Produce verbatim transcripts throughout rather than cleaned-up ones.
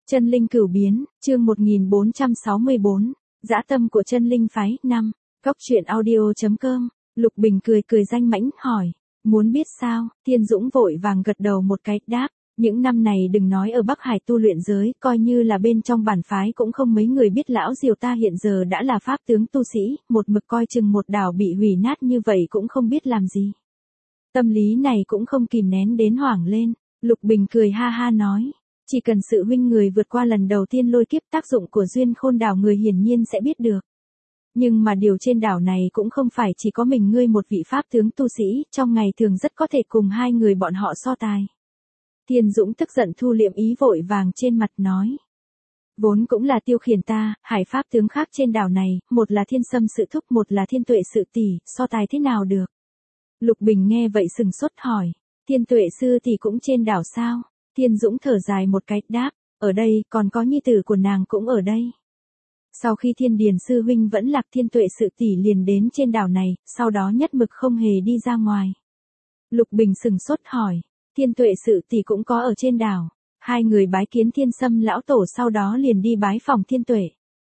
Chân linh cửu biến, chương một nghìn bốn trăm sáu mươi bốn, dã tâm của chân linh phái, năm, Cóc truyện audio chấm com, Lục Bình cười cười danh mãnh, hỏi, muốn biết sao, Thiên Dũng vội vàng gật đầu một cái, đáp, những năm này đừng nói ở Bắc Hải tu luyện giới, coi như là bên trong bản phái cũng không mấy người biết lão Diều ta hiện giờ đã là pháp tướng tu sĩ, một mực coi chừng một đảo bị hủy nát như vậy cũng không biết làm gì. Tâm lý này cũng không kìm nén đến hoảng lên, Lục Bình cười ha ha nói. Chỉ cần sự huynh người vượt qua lần đầu tiên lôi kiếp, tác dụng của duyên khôn đảo người hiển nhiên sẽ biết được. Nhưng mà điều trên đảo này cũng không phải chỉ có mình ngươi một vị pháp tướng tu sĩ, trong ngày thường rất có thể cùng hai người bọn họ so tài. Thiên Dũng tức giận thu liệm ý vội vàng trên mặt nói. Vốn cũng là tiêu khiển ta, hải pháp tướng khác trên đảo này, một là thiên sâm sự thúc, một là thiên tuệ sự tỷ, so tài thế nào được? Lục Bình nghe vậy sừng sốt hỏi, thiên tuệ sư tỷ cũng trên đảo sao? Thiên Dũng thở dài một cái, đáp, ở đây, còn có nhi tử của nàng cũng ở đây. Sau khi Thiên Điền sư huynh vẫn lạc, thiên tuệ sự tỷ liền đến trên đảo này, sau đó nhất mực không hề đi ra ngoài. Lục Bình sừng sốt hỏi, thiên tuệ sự tỷ cũng có ở trên đảo. Hai người bái kiến Thiên Sâm lão tổ, sau đó liền đi bái phòng thiên tuệ.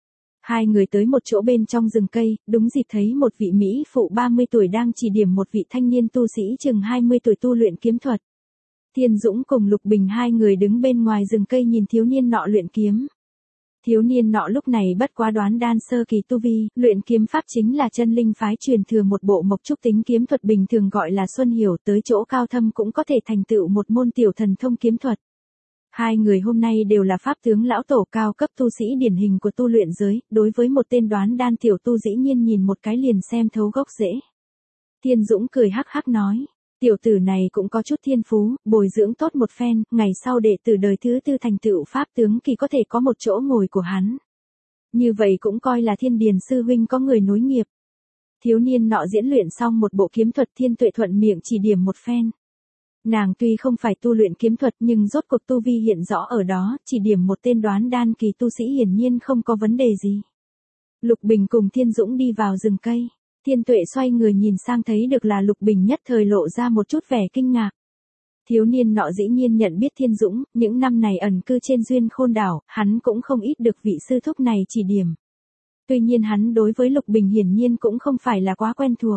Hai người tới một chỗ bên trong rừng cây, đúng dịp thấy một vị mỹ phụ ba mươi tuổi đang chỉ điểm một vị thanh niên tu sĩ chừng hai mươi tuổi tu luyện kiếm thuật. Thiên Dũng cùng Lục Bình hai người đứng bên ngoài rừng cây nhìn thiếu niên nọ luyện kiếm. Thiếu niên nọ lúc này bất quá đoán đan sơ kỳ tu vi, luyện kiếm pháp chính là chân linh phái truyền thừa một bộ mộc trúc tính kiếm thuật bình thường gọi là Xuân Hiểu, tới chỗ cao thâm cũng có thể thành tựu một môn tiểu thần thông kiếm thuật. Hai người hôm nay đều là pháp tướng lão tổ cao cấp tu sĩ điển hình của tu luyện giới, đối với một tên đoán đan tiểu tu dĩ nhiên nhìn một cái liền xem thấu gốc rễ. Thiên Dũng cười hắc hắc nói. Tiểu tử này cũng có chút thiên phú, bồi dưỡng tốt một phen, ngày sau đệ tử đời thứ tư thành tựu pháp tướng kỳ có thể có một chỗ ngồi của hắn. Như vậy cũng coi là Thiên Điền sư huynh có người nối nghiệp. Thiếu niên nọ diễn luyện xong một bộ kiếm thuật, Thiên Tuệ thuận miệng chỉ điểm một phen. Nàng tuy không phải tu luyện kiếm thuật nhưng rốt cuộc tu vi hiện rõ ở đó, chỉ điểm một tên đoán đan kỳ tu sĩ hiển nhiên không có vấn đề gì. Lục Bình cùng Thiên Dũng đi vào rừng cây. Thiên Tuệ xoay người nhìn sang thấy được là Lục Bình, nhất thời lộ ra một chút vẻ kinh ngạc. Thiếu niên nọ dĩ nhiên nhận biết Thiên Dũng, những năm này ẩn cư trên duyên khôn đảo, hắn cũng không ít được vị sư thúc này chỉ điểm. Tuy nhiên hắn đối với Lục Bình hiển nhiên cũng không phải là quá quen thuộc.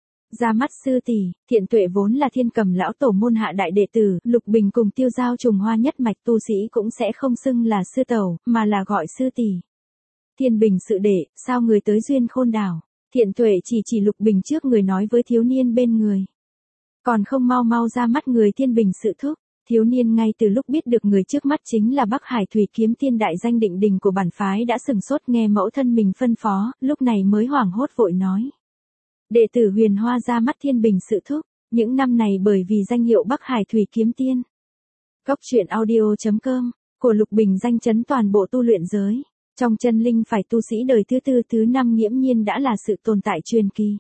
Ra mắt sư tỷ, Thiện Tuệ vốn là Thiên Cầm lão tổ môn hạ đại đệ tử, Lục Bình cùng Tiêu Giao trùng hoa nhất mạch tu sĩ cũng sẽ không xưng là sư tẩu, mà là gọi sư tỷ. Thiên Bình sự đệ, sao người tới duyên khôn đảo? Thiện Tuệ chỉ chỉ Lục Bình trước người nói với thiếu niên bên người. Còn không mau mau ra mắt người Thiên Bình sự thúc. Thiếu niên ngay từ lúc biết được người trước mắt chính là Bắc Hải Thủy Kiếm Tiên đại danh định đình của bản phái đã sừng sốt, nghe mẫu thân mình phân phó, lúc này mới hoảng hốt vội nói. Đệ tử Huyền Hoa ra mắt Thiên Bình sự thúc, những năm này bởi vì danh hiệu Bắc Hải Thủy Kiếm Tiên. Cóc truyện audio chấm com, của Lục Bình danh chấn toàn bộ tu luyện giới. Trong chân linh phải tu sĩ đời thứ tư thứ năm nghiễm nhiên đã là sự tồn tại truyền kỳ.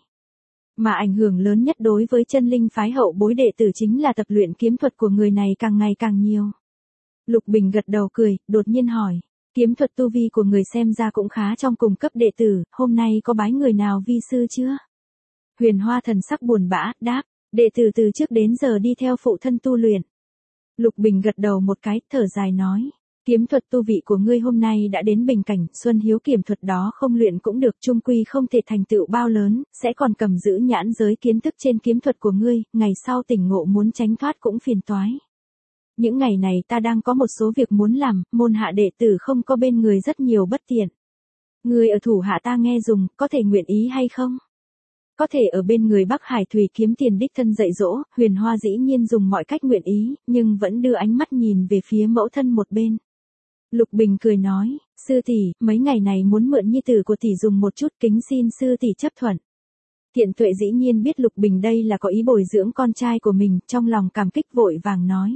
Mà ảnh hưởng lớn nhất đối với chân linh phái hậu bối đệ tử chính là tập luyện kiếm thuật của người này càng ngày càng nhiều. Lục Bình gật đầu cười, đột nhiên hỏi, kiếm thuật tu vi của người xem ra cũng khá trong cùng cấp đệ tử, hôm nay có bái người nào vi sư chưa? Huyền Hoa thần sắc buồn bã, đáp, đệ tử từ trước đến giờ đi theo phụ thân tu luyện. Lục Bình gật đầu một cái, thở dài nói. Kiếm thuật tu vị của ngươi hôm nay đã đến bình cảnh, Xuân Hiếu kiếm thuật đó không luyện cũng được, chung quy không thể thành tựu bao lớn, sẽ còn cầm giữ nhãn giới kiến thức trên kiếm thuật của ngươi, ngày sau tỉnh ngộ muốn tránh thoát cũng phiền toái. Những ngày này ta đang có một số việc muốn làm, môn hạ đệ tử không có bên người rất nhiều bất tiện. Ngươi ở thủ hạ ta nghe dùng, có thể nguyện ý hay không? Có thể ở bên người Bắc Hải Thủy Kiếm Tiền đích thân dạy dỗ, Huyền Hoa dĩ nhiên dùng mọi cách nguyện ý, nhưng vẫn đưa ánh mắt nhìn về phía mẫu thân một bên. Lục Bình cười nói, sư tỷ, mấy ngày này muốn mượn nhi tử của tỷ dùng một chút, kính xin sư tỷ chấp thuận. Thiện Tuệ dĩ nhiên biết Lục Bình đây là có ý bồi dưỡng con trai của mình, trong lòng cảm kích vội vàng nói.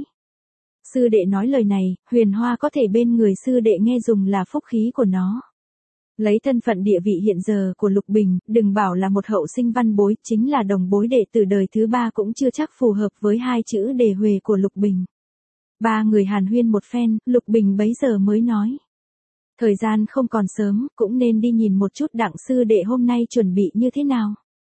Sư đệ nói lời này, Huyền Hoa có thể bên người sư đệ nghe dùng là phúc khí của nó. Lấy thân phận địa vị hiện giờ của Lục Bình, đừng bảo là một hậu sinh văn bối, chính là đồng bối đệ tử đời thứ ba cũng chưa chắc phù hợp với hai chữ đề huề của Lục Bình. Ba người hàn huyên một phen, Lục Bình bấy giờ mới nói. Thời gian không còn sớm, cũng nên đi nhìn một chút Đặng sư đệ hôm nay chuẩn bị như thế nào.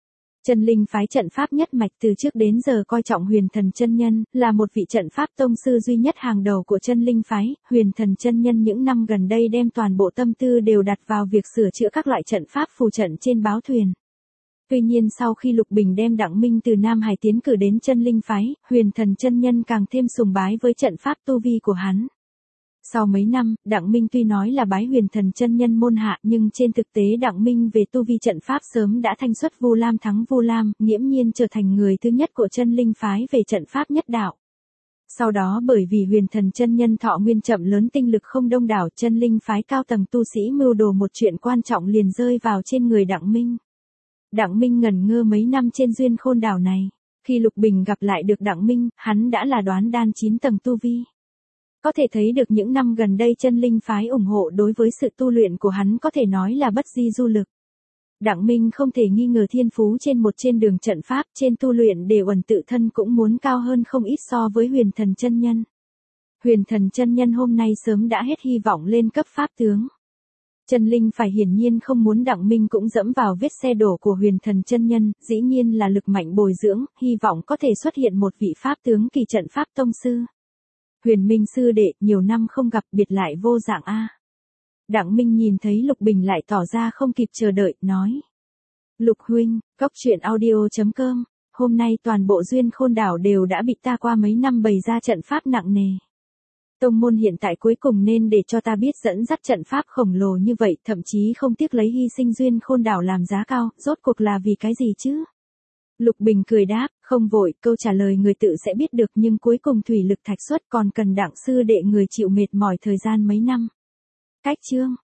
Chân linh phái trận pháp nhất mạch từ trước đến giờ coi trọng Huyền Thần chân nhân, là một vị trận pháp tông sư duy nhất hàng đầu của chân linh phái. Huyền Thần chân nhân những năm gần đây đem toàn bộ tâm tư đều đặt vào việc sửa chữa các loại trận pháp phù trận trên báo thuyền. Tuy nhiên sau khi Lục Bình đem Đặng Minh từ Nam Hải tiến cử đến chân linh phái, Huyền Thần chân nhân càng thêm sùng bái với trận pháp tu vi của hắn. Sau mấy năm, Đặng Minh tuy nói là bái Huyền Thần chân nhân môn hạ, nhưng trên thực tế Đặng Minh về tu vi trận pháp sớm đã thanh xuất Vu Lam thắng Vu Lam, nghiễm nhiên trở thành người thứ nhất của chân linh phái về trận pháp nhất đạo. Sau đó bởi vì Huyền Thần chân nhân thọ nguyên chậm lớn, tinh lực không đông đảo, chân linh phái cao tầng tu sĩ mưu đồ một chuyện quan trọng liền rơi vào trên người Đặng Minh. Đặng Minh ngẩn ngơ mấy năm trên duyên khôn đảo này. Khi Lục Bình gặp lại được Đặng Minh, hắn đã là đoán đan chín tầng tu vi. Có thể thấy được những năm gần đây chân linh phái ủng hộ đối với sự tu luyện của hắn có thể nói là bất di du lực. Đặng Minh không thể nghi ngờ thiên phú trên một trên đường trận pháp, trên tu luyện để uẩn tự thân cũng muốn cao hơn không ít so với Huyền Thần chân nhân. Huyền Thần chân nhân hôm nay sớm đã hết hy vọng lên cấp pháp tướng. Chân linh phải hiển nhiên không muốn Đặng Minh cũng dẫm vào vết xe đổ của Huyền Thần chân nhân, dĩ nhiên là lực mạnh bồi dưỡng, hy vọng có thể xuất hiện một vị pháp tướng kỳ trận pháp tông sư. Huyền Minh sư đệ, nhiều năm không gặp, biệt lại vô dạng a. Đặng Minh nhìn thấy Lục Bình lại tỏ ra không kịp chờ đợi, nói: Lục huynh, cốc truyện audio chấm com, hôm nay toàn bộ duyên khôn đảo đều đã bị ta qua mấy năm bày ra trận pháp nặng nề. Tông môn hiện tại cuối cùng nên để cho ta biết dẫn dắt trận pháp khổng lồ như vậy, thậm chí không tiếc lấy hy sinh duyên khôn đảo làm giá cao, rốt cuộc là vì cái gì chứ? Lục Bình cười đáp, không vội, câu trả lời người tự sẽ biết được, nhưng cuối cùng thủy lực thạch xuất còn cần Đặng sư đệ người chịu mệt mỏi thời gian mấy năm. Cách chương